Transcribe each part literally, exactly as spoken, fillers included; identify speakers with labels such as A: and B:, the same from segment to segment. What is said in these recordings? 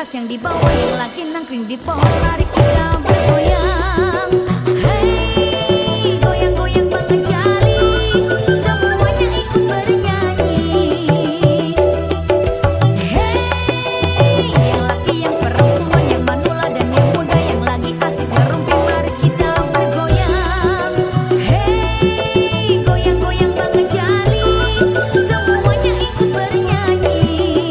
A: tas yang dibawa, yang lagi nangkring di pohon, mari kita bergoyang. Hey, goyang-goyang Bang Jali, semuanya ikut bernyanyi. Hey, yang laki, yang perempuan, yang manula dan yang muda, yang lagi asik ngerumpi, mari kita bergoyang. Hey, goyang-goyang Bang Jali, semuanya ikut bernyanyi.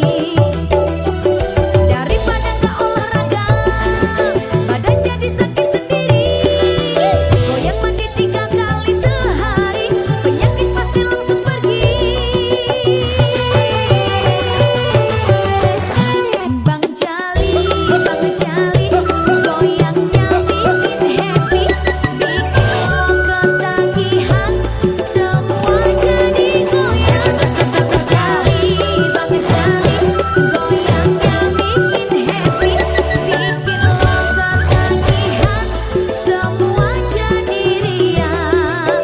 A: Daripada nggak olahraga, badan jadi sakit sendiri. Goyang mandi tiga kali sehari, penyakit pasti langsung pergi. Bang Jali, Bang Jali, goyangnya bikin happy, bikin lo ketagihan, semua jadi goyang. Bang Jali, Bang Jali, goyangnya bikin happy, bikin lo ketagihan, semua jadi riang.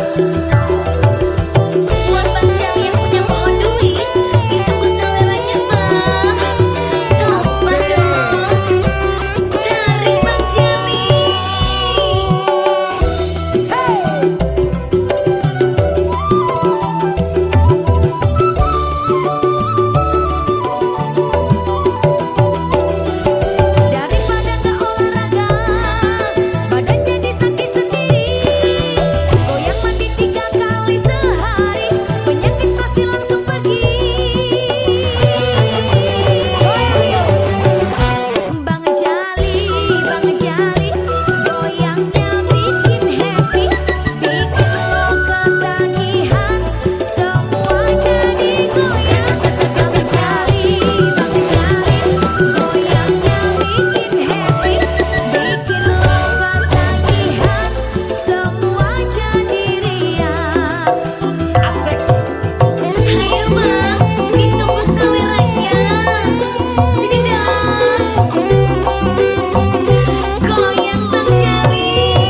A: Buat Bang Jali yang punya pohon duit, ditunggu sawerannya Bang. Topan dong, dari Bang Jali. Daripada nggak olahraga, badan jadi sakit sendiri. Goyang mandi tiga kali sehari, penyakit pasti langsung pergi. Bang Jali, Bang Jali, goyangnya bikin happy, bikin lo ketagihan, semua jadi goyang. Bang Jali, Bang Jali, goyangnya bikin happy, bikin lo ketagihan, semua jadi riang. Ayo Bang, ditunggu sawerannya. Sini dong, goyang Bang Jali.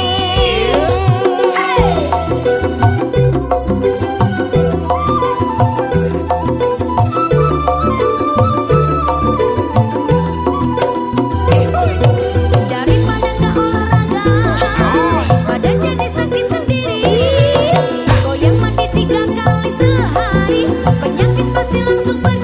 A: Daripada nggak olahraga, badan jadi sakit sendiri. Goyang mandi tiga kali sehari, penyakit pasti langsung pergi.